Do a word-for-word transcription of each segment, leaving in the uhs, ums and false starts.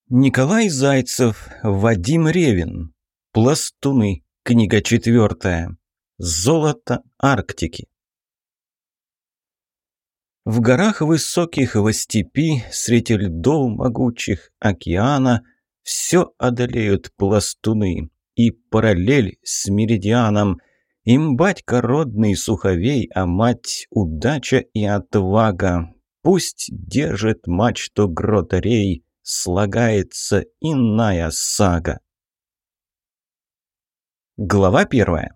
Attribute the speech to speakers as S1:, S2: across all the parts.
S1: Николай Зайцев, Вадим Ревин. Пластуны. Книга четвертая. Золото Арктики. В горах высоких, во степи, среди льдов могучих океана все одолеют пластуны, и параллель с меридианом. Им батька родный суховей, а мать удача и отвага. Пусть держит мачту гротарей, слагается иная сага. Глава первая.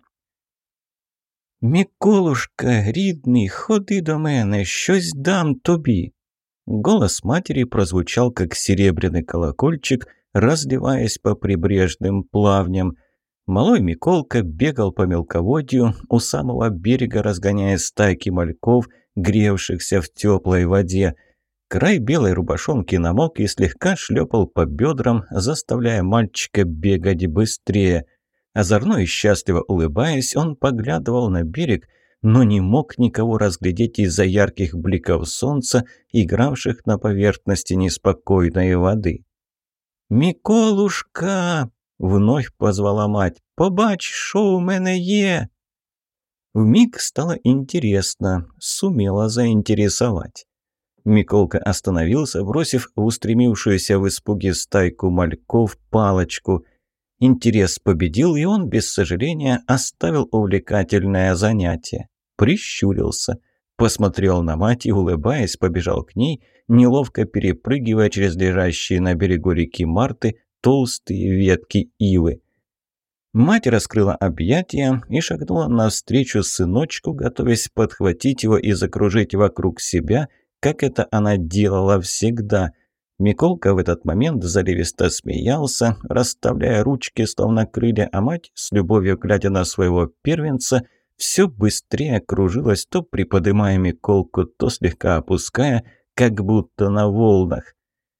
S1: «Миколушка, рідний, ходи до мене, щось дам тобі». Голос матери прозвучал, как серебряный колокольчик, разливаясь по прибрежным плавням. Малой Миколка бегал по мелководью, у самого берега разгоняя стайки мальков, гревшихся в теплой воде. Край белой рубашонки намок и слегка шлепал по бедрам, заставляя мальчика бегать быстрее. Озорно и счастливо улыбаясь, он поглядывал на берег, но не мог никого разглядеть из-за ярких бликов солнца, игравших на поверхности неспокойной воды. «Миколушка!» — вновь позвала мать. «Побач, шо у мене є!» Вмиг стало интересно, сумела заинтересовать. Миколка остановился, бросив в устремившуюся в испуге стайку мальков палочку. Интерес победил, и он без сожаления оставил увлекательное занятие. Прищурился, посмотрел на мать и, улыбаясь, побежал к ней, неловко перепрыгивая через лежащие на берегу реки Марты толстые ветки ивы. Мать раскрыла объятия и шагнула навстречу сыночку, готовясь подхватить его и закружить вокруг себя, как это она делала всегда. Миколка в этот момент заливисто смеялся, расставляя ручки, словно крылья, а мать, с любовью глядя на своего первенца, все быстрее кружилась, то приподымая Миколку, то слегка опуская, как будто на волнах.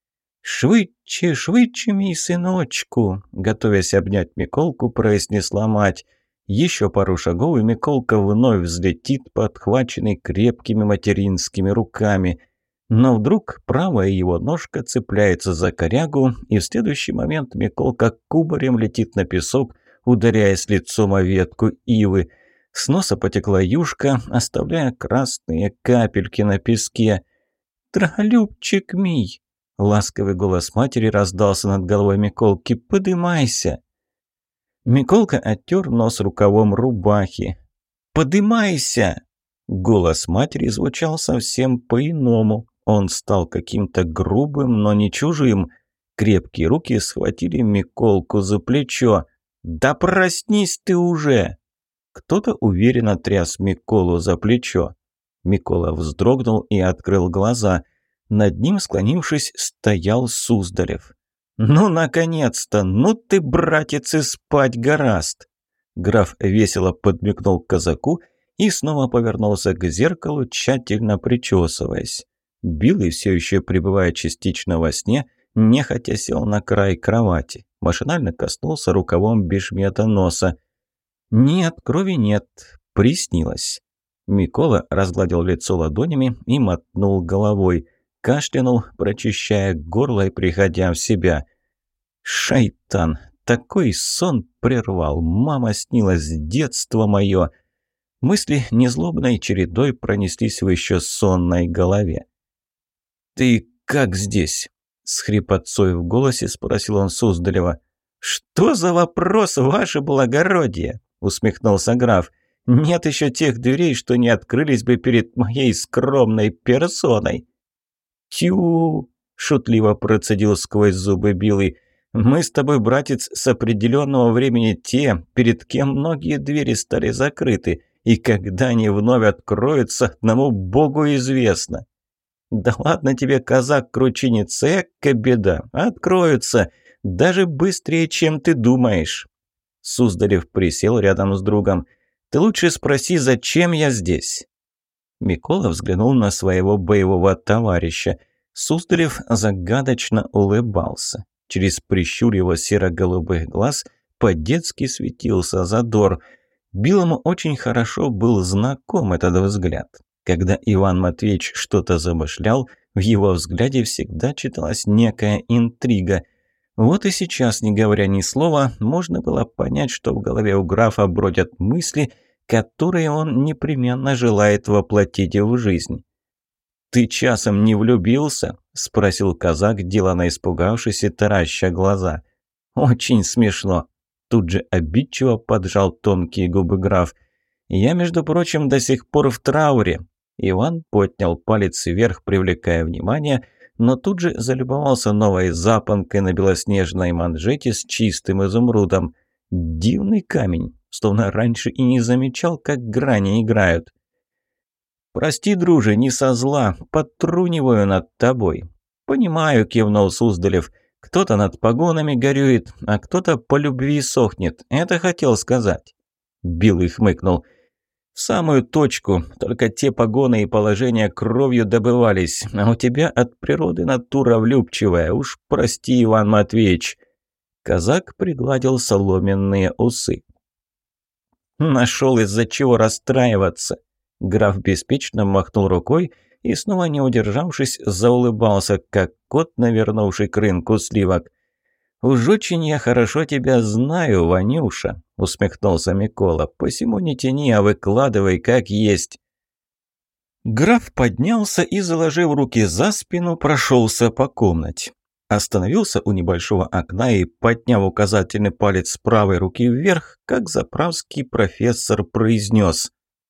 S1: «Швидче, швидче, мій сыночку!» Готовясь обнять Миколку, произнесла мать. Еще пару шагов, и Миколка вновь взлетит, подхваченный крепкими материнскими руками. Но вдруг правая его ножка цепляется за корягу, и в следующий момент Миколка кубарем летит на песок, ударяясь лицом о ветку ивы. С носа потекла юшка, оставляя красные капельки на песке. «Драголюбчик мій!» Ласковый голос матери раздался над головой Миколки. «Подымайся!» Миколка оттер нос рукавом рубахи. «Подымайся!» Голос матери звучал совсем по-иному. Он стал каким-то грубым, но не чужим. Крепкие руки схватили Миколку за плечо. «Да проснись ты уже!» Кто-то уверенно тряс Миколу за плечо. Микола вздрогнул и открыл глаза. Над ним, склонившись, стоял Суздалев. «Ну, наконец-то! Ну ты, братец, и спать гораст!» Граф весело подмигнул казаку и снова повернулся к зеркалу, тщательно причесываясь. Билый, все еще пребывая частично во сне, нехотя сел на край кровати. Машинально коснулся рукавом бешмета носа. «Нет, крови нет. Приснилось». Микола разгладил лицо ладонями и мотнул головой. Кашлянул, прочищая горло и приходя в себя. «Шайтан! Такой сон прервал! Мама снилась, детство мое!» Мысли незлобной чередой пронеслись в еще сонной голове. «Ты как здесь?» — с хрипотцой в голосе спросил он Суздалева. «Что за вопрос, ваше благородие?» — усмехнулся граф. «Нет еще тех дверей, что не открылись бы перед моей скромной персоной». «Тю!» – шутливо процедил сквозь зубы Билый. «Мы с тобой, братец, с определенного времени те, перед кем многие двери стали закрыты, и когда они вновь откроются, одному Богу известно». «Да ладно тебе, казак, кручиниться, эка беда, откроются, даже быстрее, чем ты думаешь». Суздалев присел рядом с другом. «Ты лучше спроси, зачем я здесь?» Микола взглянул на своего боевого товарища. Суздалев загадочно улыбался. Через прищур его серо-голубых глаз по-детски светился задор. Билому очень хорошо был знаком этот взгляд. Когда Иван Матвеевич что-то замышлял, в его взгляде всегда читалась некая интрига. Вот и сейчас, не говоря ни слова, можно было понять, что в голове у графа бродят мысли, которые он непременно желает воплотить в жизнь. «Ты часом не влюбился?» – спросил казак, делано испугавшись и тараща глаза. «Очень смешно», – тут же обидчиво поджал тонкие губы граф. «Я, между прочим, до сих пор в трауре». Иван поднял палец вверх, привлекая внимание, но тут же залюбовался новой запонкой на белоснежной манжете с чистым изумрудом. Дивный камень, словно раньше и не замечал, как грани играют. «Прости, друже, не со зла, подтруниваю над тобой». «Понимаю», — кивнул Суздалев. «Кто-то над погонами горюет, а кто-то по любви сохнет. Это хотел сказать». Билый хмыкнул. «В самую точку, только те погоны и положения кровью добывались, а у тебя от природы натура влюбчивая, уж прости, Иван Матвеевич». Казак пригладил соломенные усы. «Нашел из-за чего расстраиваться». Граф беспечно махнул рукой и, снова не удержавшись, заулыбался, как кот, навернувший к рынку сливок. «Уж очень я хорошо тебя знаю, Ванюша», — усмехнулся Микола. «Посему не тяни, а выкладывай, как есть». Граф поднялся и, заложив руки за спину, прошелся по комнате. Остановился у небольшого окна и, подняв указательный палец правой руки вверх, как заправский профессор произнес: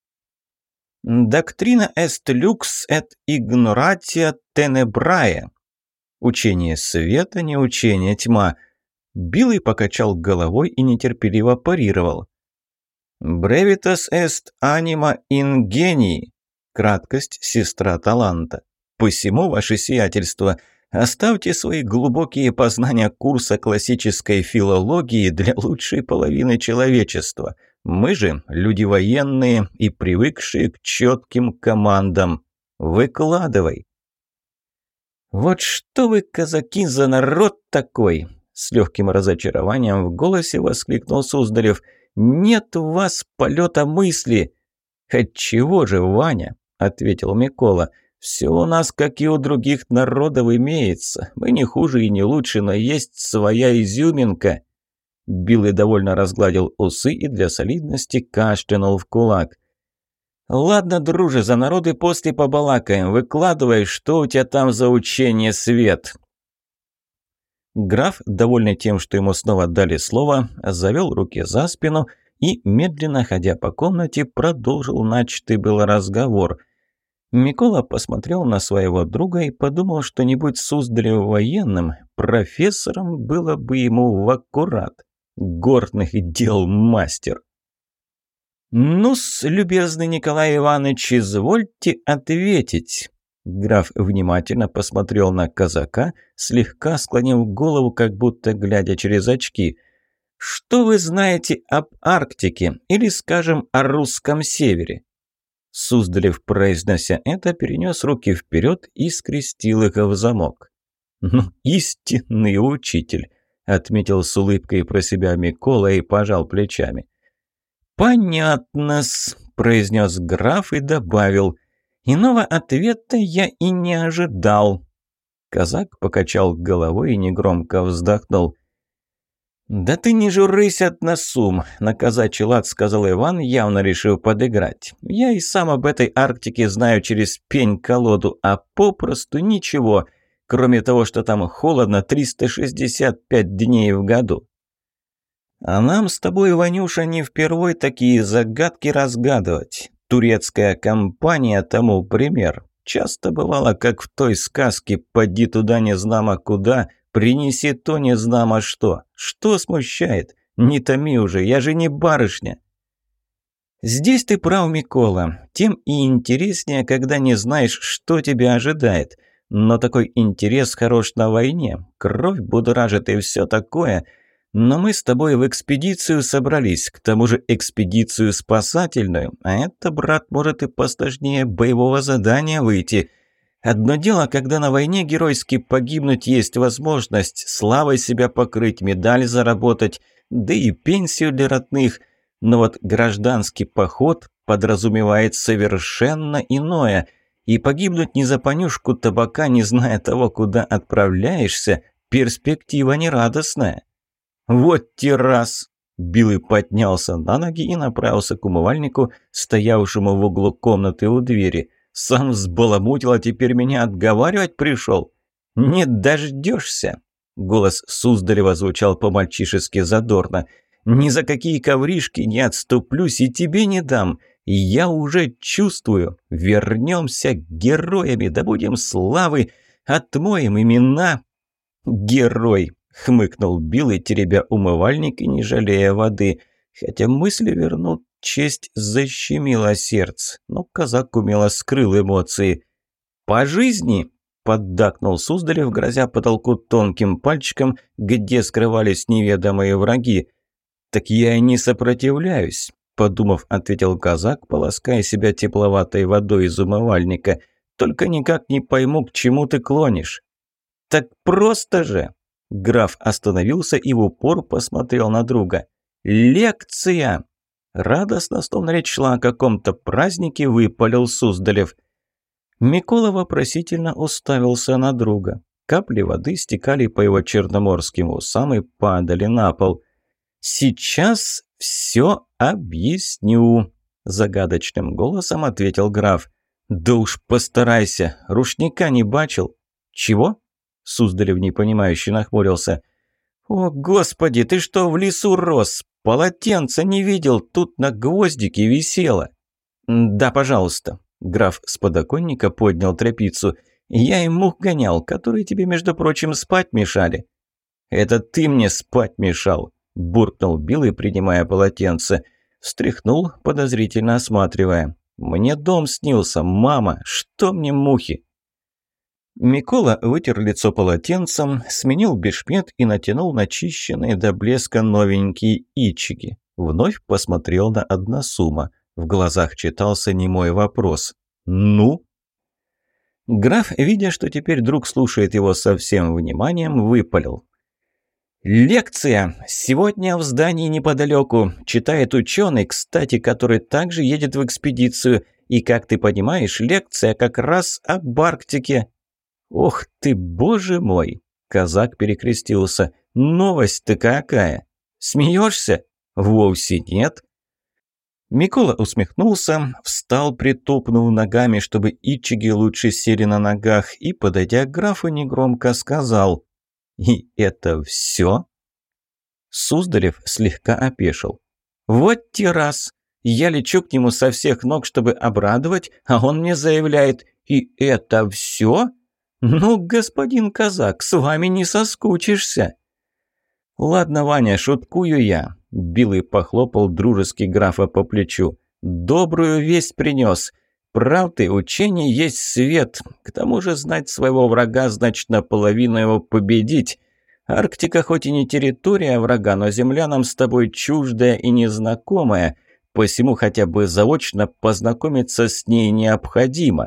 S1: «Доктрина est lux et ignoratia tenebrae». Учение света, не учение тьма. Билый покачал головой и нетерпеливо парировал. «Brevitas est anima ingenii». Краткость – сестра таланта. «Посему, ваше сиятельство, оставьте свои глубокие познания курса классической филологии для лучшей половины человечества. Мы же люди военные и привыкшие к четким командам. Выкладывай». «Вот что вы, казаки, за народ такой!» С легким разочарованием в голосе воскликнул Суздалев. «Нет у вас полета мысли!» «Отчего же, Ваня?» – ответил Микола. «Все у нас, как и у других народов, имеется. Мы не хуже и не лучше, но есть своя изюминка». Билый довольно разгладил усы и для солидности кашлянул в кулак. «Ладно, друже, за народы после побалакаем. Выкладывай, что у тебя там за учение свет». Граф, довольный тем, что ему снова дали слово, завел руки за спину и, медленно ходя по комнате, продолжил начатый был разговор. Микола посмотрел на своего друга и подумал, что не будь Суздалев военным, профессором было бы ему в аккурат. Горных дел мастер. «Ну-с, любезный Николай Иванович, извольте ответить». Граф внимательно посмотрел на казака, слегка склонив голову, как будто глядя через очки. «Что вы знаете об Арктике или, скажем, о русском севере?» Суздалев, произнося это, перенес руки вперед и скрестил их в замок. «Ну, истинный учитель», — отметил с улыбкой про себя Микола и пожал плечами. «Понятно-с», — произнес граф и добавил. «Иного ответа я и не ожидал». Казак покачал головой и негромко вздохнул. «Да ты не журись от насум», — на казачий лад сказал Иван, явно решив подыграть. «Я и сам об этой Арктике знаю через пень-колоду, а попросту ничего, кроме того, что там холодно триста шестьдесят пять дней в году». «А нам с тобой, Ванюша, не впервой такие загадки разгадывать. Турецкая компания тому пример. Часто бывало, как в той сказке «Поди туда незнамо куда, принеси то незнамо что». Что смущает? Не томи уже, я же не барышня». «Здесь ты прав, Микола. Тем и интереснее, когда не знаешь, что тебя ожидает. Но такой интерес хорош на войне. Кровь будоражит и все такое. Но мы с тобой в экспедицию собрались, к тому же экспедицию спасательную, а это, брат, может и посложнее боевого задания выйти. Одно дело, когда на войне геройски погибнуть есть возможность, славой себя покрыть, медаль заработать, да и пенсию для родных. Но вот гражданский поход подразумевает совершенно иное. И погибнуть не за понюшку табака, не зная того, куда отправляешься, перспектива нерадостная. Вот террас. Билый поднялся на ноги и направился к умывальнику, стоявшему в углу комнаты у двери. Сам взбаламутил, а теперь меня отговаривать пришел. Не дождешься. Голос Суздарева звучал по-мальчишески задорно. «Ни за какие ковришки не отступлюсь и тебе не дам. Я уже чувствую. Вернемся героями, добудем славы, отмоем имена». «Герой!» — хмыкнул Билл, теребя умывальник и не жалея воды. Хотя мысли вернут, честь защемила сердце, но казак умело скрыл эмоции. «По жизни!» — поддакнул Суздарев, грозя потолку тонким пальчиком, где скрывались неведомые враги. «Так я и не сопротивляюсь», — подумав, ответил казак, полоская себя тепловатой водой из умывальника. «Только никак не пойму, к чему ты клонишь». «Так просто же!» Граф остановился и в упор посмотрел на друга. «Лекция!» Радостно, словно речь шла о каком-то празднике, выпалил Суздалев. Микола вопросительно уставился на друга. Капли воды стекали по его черноморским усам и падали на пол. «Сейчас все объясню», – загадочным голосом ответил граф. «Да уж постарайся, рушника не бачил». «Чего?» – Суздарев непонимающе нахмурился. «О, господи, ты что, в лесу рос? Полотенца не видел, тут на гвоздике висело». «Да, пожалуйста». Граф с подоконника поднял тряпицу. «Я и мух гонял, которые тебе, между прочим, спать мешали». «Это ты мне спать мешал», – буркнул Билл, принимая полотенце. Встряхнул, подозрительно осматривая. «Мне дом снился, мама, что мне мухи?» Микола вытер лицо полотенцем, сменил бешмет и натянул начищенные до блеска новенькие ичики. Вновь посмотрел на Односума. В глазах читался немой вопрос. «Ну?» Граф, видя, что теперь друг слушает его со всем вниманием, выпалил. «Лекция! Сегодня в здании неподалеку. Читает ученый, кстати, который также едет в экспедицию. И, как ты понимаешь, лекция как раз об Арктике». «Ох ты, боже мой!» – казак перекрестился. «Новость-то какая! Смеешься? Вовсе нет!» Микола усмехнулся, встал, притопнув ногами, чтобы ичиги лучше сели на ногах, и, подойдя к графу, негромко сказал: «И это все?» Суздарев слегка опешил. «Вот те раз! Я лечу к нему со всех ног, чтобы обрадовать, а он мне заявляет: «И это все?» «Ну, господин казак, с вами не соскучишься!» «Ладно, Ваня, шуткую я», – Билый похлопал дружески графа по плечу. «Добрую весть принес. Правды учения есть свет. К тому же знать своего врага значит наполовину его победить. Арктика хоть и не территория врага, но земля нам с тобой чуждая и незнакомая, посему хотя бы заочно познакомиться с ней необходимо».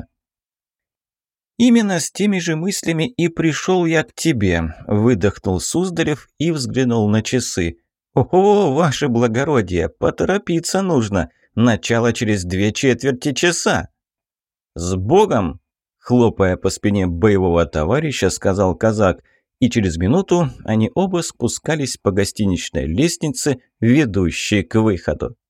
S1: «Именно с теми же мыслями и пришел я к тебе», – выдохнул Суздарев и взглянул на часы. «О, ваше благородие, поторопиться нужно. Начало через две четверти часа». «С Богом!» – хлопая по спине боевого товарища, сказал казак. И через минуту они оба спускались по гостиничной лестнице, ведущей к выходу.